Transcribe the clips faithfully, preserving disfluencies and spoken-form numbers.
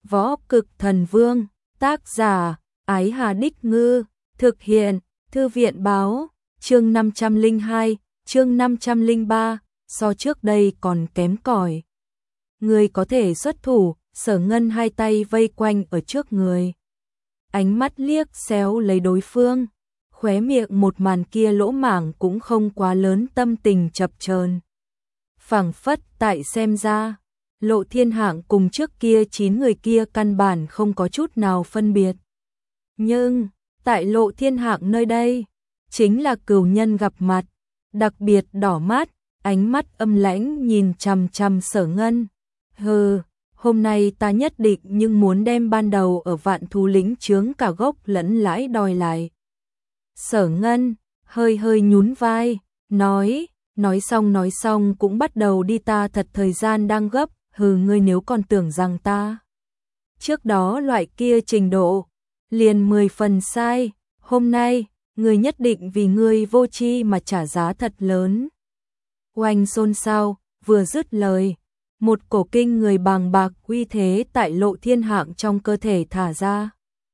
Võ Cực Thần Vương, tác giả, Ái Hà Đích Ngư, thực hiện, Thư viện báo, chương năm trăm lẻ hai, chương năm trăm lẻ ba, so trước đây còn kém cỏi. Người có thể xuất thủ, Sở Ngân hai tay vây quanh ở trước người. Ánh mắt liếc xéo lấy đối phương, khóe miệng một màn kia lỗ mảng cũng không quá lớn, tâm tình chập chờn. Phảng phất tại xem ra, Lộ Thiên Hạng cùng trước kia chín người kia căn bản không có chút nào phân biệt. Nhưng, tại Lộ Thiên Hạng nơi đây, chính là cửu nhân gặp mặt, đặc biệt đỏ mắt, ánh mắt âm lãnh nhìn chằm chằm Sở Ngân. Hừ, hôm nay ta nhất định nhưng muốn đem ban đầu ở Vạn Thú Lĩnh chướng cả gốc lẫn lãi đòi lại. Sở Ngân hơi hơi nhún vai, nói, nói xong nói xong cũng bắt đầu đi, ta thật thời gian đang gấp, hừ, ngươi nếu còn tưởng rằng ta trước đó loại kia trình độ, liền mười phần sai, hôm nay, ngươi nhất định vì ngươi vô tri mà trả giá thật lớn. Oanh xôn xao, vừa dứt lời, một cổ kinh người bàng bạc uy thế tại Lộ Thiên Hạng trong cơ thể thả ra.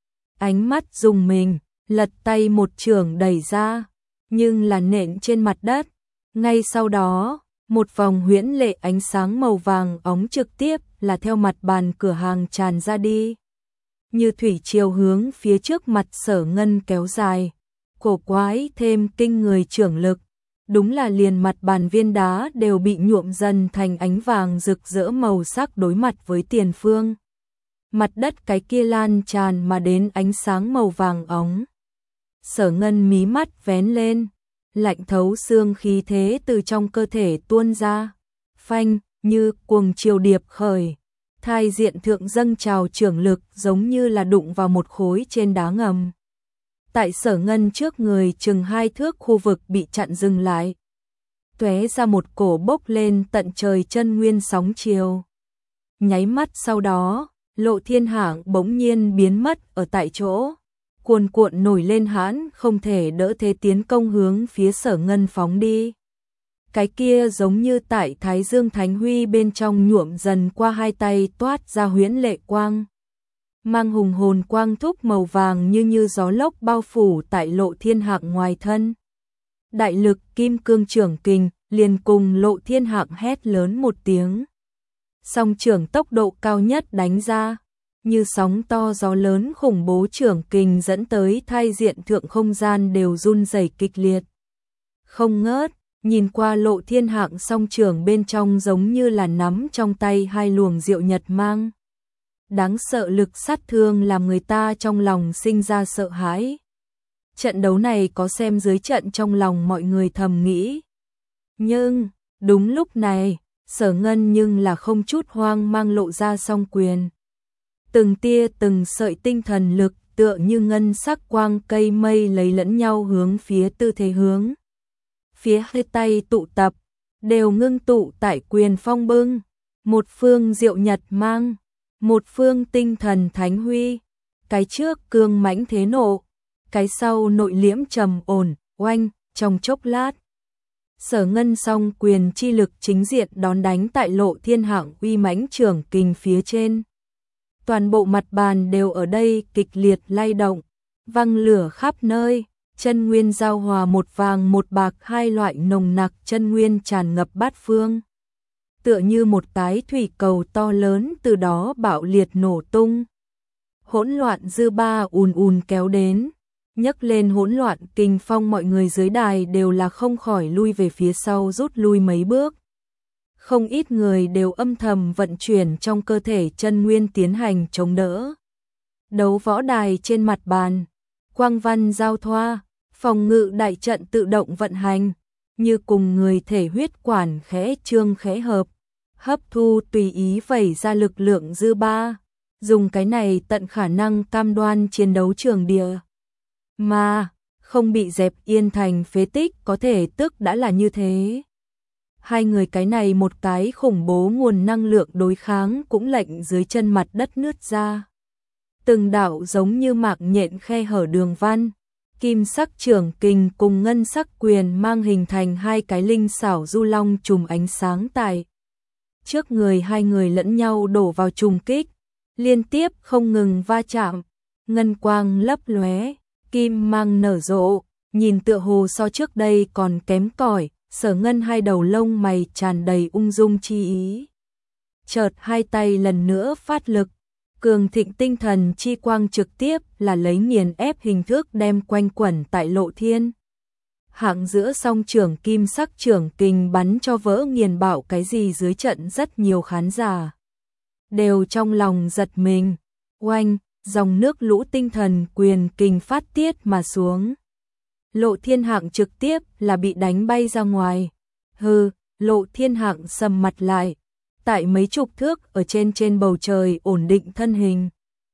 Ánh mắt dùng mình, lật tay một chưởng đẩy ra, nhưng là nện trên mặt đất. Ngay sau đó, một vòng huyễn lệ ánh sáng màu vàng óng trực tiếp là theo mặt bàn cửa hàng tràn ra đi. Như thủy triều hướng phía trước mặt Sở Ngân kéo dài, cổ quái thêm kinh người chưởng lực. Đúng là liền mặt bàn viên đá đều bị nhuộm dần thành ánh vàng rực rỡ màu sắc đối mặt với tiền phương. Mặt đất cái kia lan tràn mà đến ánh sáng màu vàng óng. Sở Ngân mí mắt vén lên, lạnh thấu xương khí thế từ trong cơ thể tuôn ra, phanh, như cuồng triều điệp khởi. Thai diện thượng dâng trào chưởng lực giống như là đụng vào một khối trên đá ngầm. Tại Sở Ngân trước người chừng hai thước khu vực bị chặn dừng lại. Tóe ra một cổ bốc lên tận trời chân nguyên sóng chiều. Nháy mắt sau đó, Lộ Thiên Hạng bỗng nhiên biến mất ở tại chỗ. Cuồn cuộn nổi lên hãn không thể đỡ thế tiến công hướng phía Sở Ngân phóng đi. Cái kia giống như tại Thái Dương Thánh Huy bên trong nhuộm dần qua hai tay toát ra huyễn lệ quang. Mang hùng hồn quang thúc màu vàng như như gió lốc bao phủ tại Lộ Thiên Hạng ngoài thân. Đại lực kim cương trưởng kình liền cùng Lộ Thiên Hạng hét lớn một tiếng. Song trưởng tốc độ cao nhất đánh ra, như sóng to gió lớn khủng bố trưởng kình dẫn tới thai diện thượng không gian đều run rẩy kịch liệt. Không ngớt, nhìn qua Lộ Thiên Hạng song trưởng bên trong giống như là nắm trong tay hai luồng diệu nhật mang. Đáng sợ lực sát thương làm người ta trong lòng sinh ra sợ hãi. Trận đấu này có xem dưới trận trong lòng mọi người thầm nghĩ. Nhưng, đúng lúc này, Sở Ngân nhưng là không chút hoang mang lộ ra song quyền. Từng tia từng sợi tinh thần lực tựa như ngân sắc quang cây mây lấy lẫn nhau hướng phía tư thế hướng. Phía hai tay tụ tập, đều ngưng tụ tại quyền phong bưng. Một phương diệu nhật mang, một phương tinh thần thánh huy. Cái trước cương mãnh thế nộ, cái sau nội liễm trầm ổn, oanh, trong chốc lát. Sở Ngân song quyền chi lực chính diện đón đánh tại Lộ Thiên Hạng uy mãnh trưởng kình phía trên. Toàn bộ mặt bàn đều ở đây kịch liệt lay động, văng lửa khắp nơi, chân nguyên giao hòa một vàng một bạc hai loại nồng nặc chân nguyên tràn ngập bát phương. Tựa như một cái thủy cầu to lớn từ đó bạo liệt nổ tung. Hỗn loạn dư ba ùn ùn kéo đến, nhấc lên hỗn loạn kinh phong, mọi người dưới đài đều là không khỏi lui về phía sau rút lui mấy bước. Không ít người đều âm thầm vận chuyển trong cơ thể chân nguyên tiến hành chống đỡ. Đấu võ đài trên mặt bàn, quang văn giao thoa, phòng ngự đại trận tự động vận hành, như cùng người thể huyết quản khẽ trương khẽ hợp, hấp thu tùy ý vẩy ra lực lượng dư ba, dùng cái này tận khả năng cam đoan chiến đấu trường địa. Mà, không bị dẹp yên thành phế tích có thể tức đã là như thế. Hai người cái này một cái khủng bố nguồn năng lượng đối kháng cũng lệnh dưới chân mặt đất nứt ra. Từng đạo giống như mạc nhện khe hở đường văn, kim sắc trưởng kình cùng ngân sắc quyền mang hình thành hai cái linh xảo du long trùm ánh sáng tại. Trước người hai người lẫn nhau đổ vào trùng kích, liên tiếp không ngừng va chạm, ngân quang lấp lóe, kim mang nở rộ, nhìn tựa hồ so trước đây còn kém cỏi. Sở Ngân hai đầu lông mày tràn đầy ung dung chi ý. Chợt hai tay lần nữa phát lực, cường thịnh tinh thần chi quang trực tiếp là lấy nghiền ép hình thức đem quanh quẩn tại Lộ Thiên Hạng giữa song trưởng kim sắc trưởng kình bắn cho vỡ nghiền bạo cái gì dưới trận. Rất nhiều khán giả đều trong lòng giật mình, oanh, dòng nước lũ tinh thần quyền kình phát tiết mà xuống. Lộ Thiên Hạng trực tiếp là bị đánh bay ra ngoài. Hừ, Lộ Thiên Hạng sầm mặt lại, tại mấy chục thước ở trên trên bầu trời ổn định thân hình.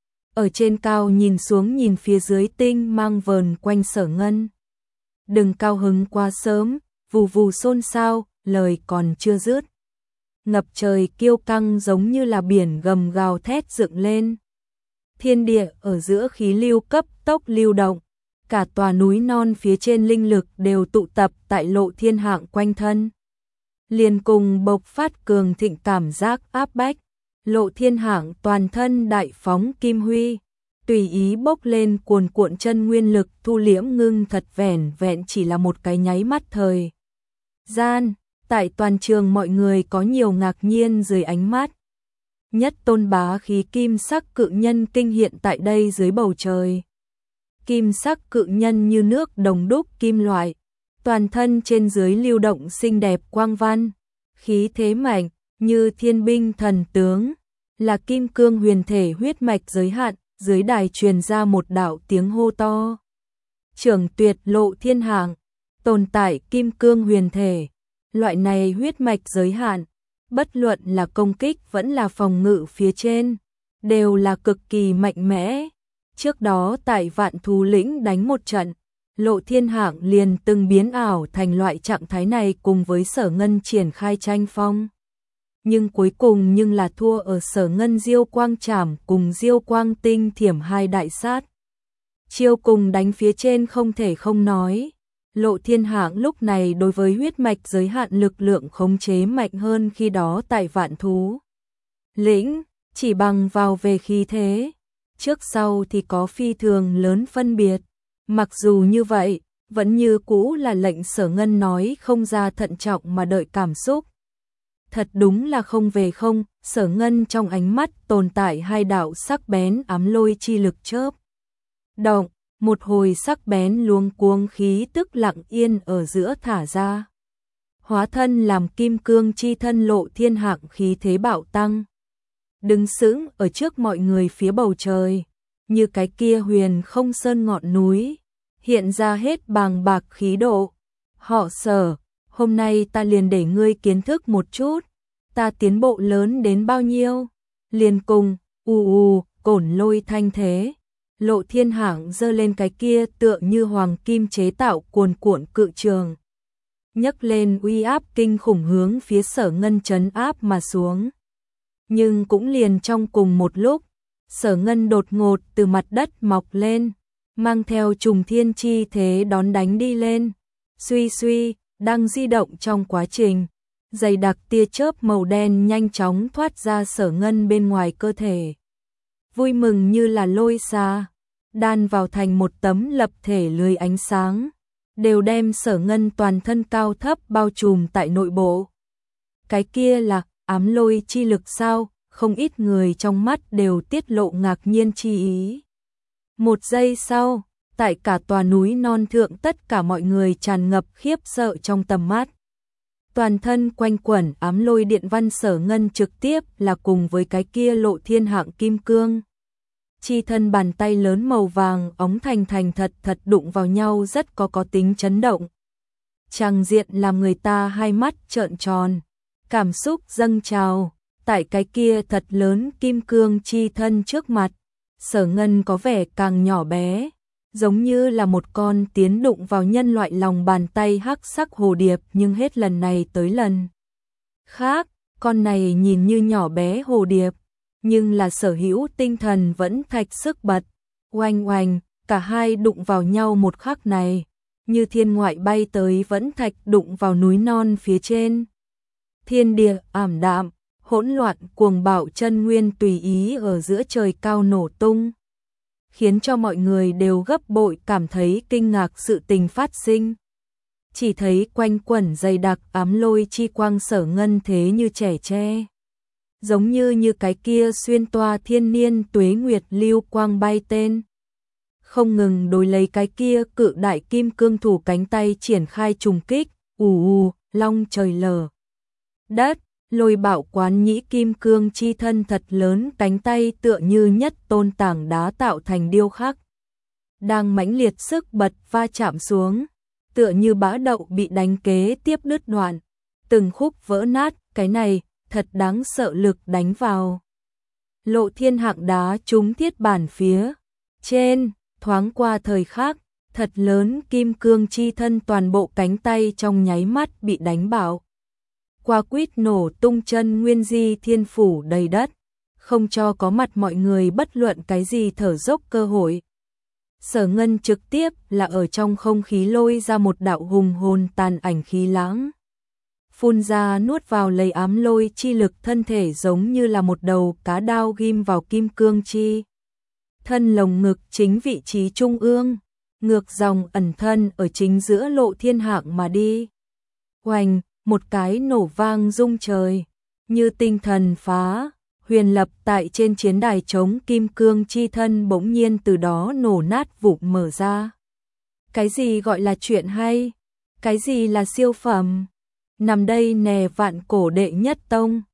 Ở trên cao nhìn xuống nhìn phía dưới tinh mang vờn quanh Sở Ngân. Đừng cao hứng quá sớm, vù vù xôn xao, lời còn chưa dứt. Ngập trời kiêu căng giống như là biển gầm gào thét dựng lên. Thiên địa ở giữa khí lưu cấp tốc lưu động. Cả tòa núi non phía trên linh lực đều tụ tập tại Lộ Thiên Hạng quanh thân. Liền cùng bộc phát cường thịnh cảm giác áp bách. Lộ Thiên Hạng toàn thân đại phóng kim huy, tùy ý bốc lên cuồn cuộn chân nguyên lực thu liễm ngưng thật vẻn vẹn chỉ là một cái nháy mắt thời gian. Tại toàn trường mọi người có nhiều ngạc nhiên dưới ánh mắt. Nhất tôn bá khí kim sắc cự nhân kinh hiện tại đây dưới bầu trời. Kim sắc cự nhân như nước đồng đúc kim loại, toàn thân trên dưới lưu động xinh đẹp quang văn, khí thế mạnh như thiên binh thần tướng, là kim cương huyền thể huyết mạch giới hạn. Dưới đài truyền ra một đạo tiếng hô to. Trưởng tuyệt Lộ Thiên Hạng, tồn tại kim cương huyền thể, loại này huyết mạch giới hạn, bất luận là công kích vẫn là phòng ngự phía trên, đều là cực kỳ mạnh mẽ. Trước đó tại Vạn Thú Lĩnh đánh một trận, Lộ Thiên Hạng liền từng biến ảo thành loại trạng thái này cùng với Sở Ngân triển khai tranh phong. Nhưng cuối cùng nhưng là thua ở Sở Ngân diêu quang trảm cùng diêu quang tinh thiểm hai đại sát. Chiêu cùng đánh phía trên không thể không nói. Lộ Thiên Hạng lúc này đối với huyết mạch giới hạn lực lượng khống chế mạnh hơn khi đó tại Vạn Thú Lĩnh, chỉ bằng vào về khí thế. Trước sau thì có phi thường lớn phân biệt. Mặc dù như vậy, vẫn như cũ là lệnh Sở Ngân nói không ra thận trọng mà đợi cảm xúc. Thật đúng là không về không, Sở Ngân trong ánh mắt tồn tại hai đạo sắc bén ám lôi chi lực chớp động, một hồi sắc bén luống cuống khí tức lặng yên ở giữa thả ra. Hóa thân làm kim cương chi thân Lộ Thiên Hạng khí thế bạo tăng. Đứng sững ở trước mọi người phía bầu trời, như cái kia huyền không sơn ngọn núi, hiện ra hết bàng bạc khí độ. Họ Sở, hôm nay ta liền để ngươi kiến thức một chút, ta tiến bộ lớn đến bao nhiêu. Liền cùng, ù ù, cổn lôi thanh thế. Lộ Thiên Hạng giơ lên cái kia tựa như hoàng kim chế tạo cuồn cuộn cự trường. Nhấc lên uy áp kinh khủng hướng phía Sở Ngân trấn áp mà xuống. Nhưng cũng liền trong cùng một lúc, Sở Ngân đột ngột từ mặt đất mọc lên, mang theo trùng thiên chi thế đón đánh đi lên. Suy suy, đang di động trong quá trình, dày đặc tia chớp màu đen nhanh chóng thoát ra Sở Ngân bên ngoài cơ thể. Vui mừng như là lôi xa, đan vào thành một tấm lập thể lưới ánh sáng, đều đem Sở Ngân toàn thân cao thấp bao trùm tại nội bộ. Cái kia là ám lôi chi lực sao? Không ít người trong mắt đều tiết lộ ngạc nhiên chi ý. Một giây sau, tại cả tòa núi non thượng tất cả mọi người tràn ngập khiếp sợ trong tầm mắt. Toàn thân quanh quẩn ám lôi điện văn Sở Ngân trực tiếp là cùng với cái kia Lộ Thiên Hạng kim cương. Chi thân bàn tay lớn màu vàng óng thành thành thật thật đụng vào nhau rất có có tính chấn động. Tràng diện làm người ta hai mắt trợn tròn, cảm xúc dâng trào. Tại cái kia thật lớn kim cương chi thân trước mặt, Sở Ngân có vẻ càng nhỏ bé, giống như là một con tiến đụng vào nhân loại lòng bàn tay hắc sắc hồ điệp, nhưng hết lần này tới lần khác, con này nhìn như nhỏ bé hồ điệp, nhưng là sở hữu tinh thần vẫn thạch sức bật. Oanh oanh, cả hai đụng vào nhau một khắc này, như thiên ngoại bay tới vẫn thạch đụng vào núi non phía trên. Thiên địa ảm đạm, hỗn loạn cuồng bạo chân nguyên tùy ý ở giữa trời cao nổ tung, khiến cho mọi người đều gấp bội cảm thấy kinh ngạc sự tình phát sinh. Chỉ thấy quanh quẩn dày đặc ám lôi chi quang Sở Ngân thế như trẻ tre, giống như như cái kia xuyên toa thiên niên tuế nguyệt lưu quang bay tên, không ngừng đối lấy cái kia cự đại kim cương thủ cánh tay triển khai trùng kích, ù ù, long trời lở đất, lôi bạo quán nhĩ kim cương chi thân thật lớn cánh tay tựa như nhất tôn tảng đá tạo thành điêu khắc, đang mãnh liệt sức bật va chạm xuống, tựa như bã đậu bị đánh kế tiếp đứt đoạn, từng khúc vỡ nát, cái này thật đáng sợ lực đánh vào. Lộ Thiên Hạng đá trúng thiết bản phía trên, thoáng qua thời khắc, thật lớn kim cương chi thân toàn bộ cánh tay trong nháy mắt bị đánh bạo. Qua quýt nổ tung chân nguyên di thiên phủ đầy đất, không cho có mặt mọi người bất luận cái gì thở dốc cơ hội. Sở Ngân trực tiếp là ở trong không khí lôi ra một đạo hùng hồn tàn ảnh khí lãng. Phun ra nuốt vào lấy ám lôi chi lực, thân thể giống như là một đầu cá đao ghim vào kim cương chi. Thân lồng ngực chính vị trí trung ương, ngược dòng ẩn thân ở chính giữa Lộ Thiên Hạng mà đi. Oanh, một cái nổ vang rung trời, như tinh thần phá, huyền lập tại trên chiến đài chống kim cương chi thân bỗng nhiên từ đó nổ nát vụn mở ra. Cái gì gọi là chuyện hay? Cái gì là siêu phẩm? Nằm đây nè vạn cổ đệ nhất tông,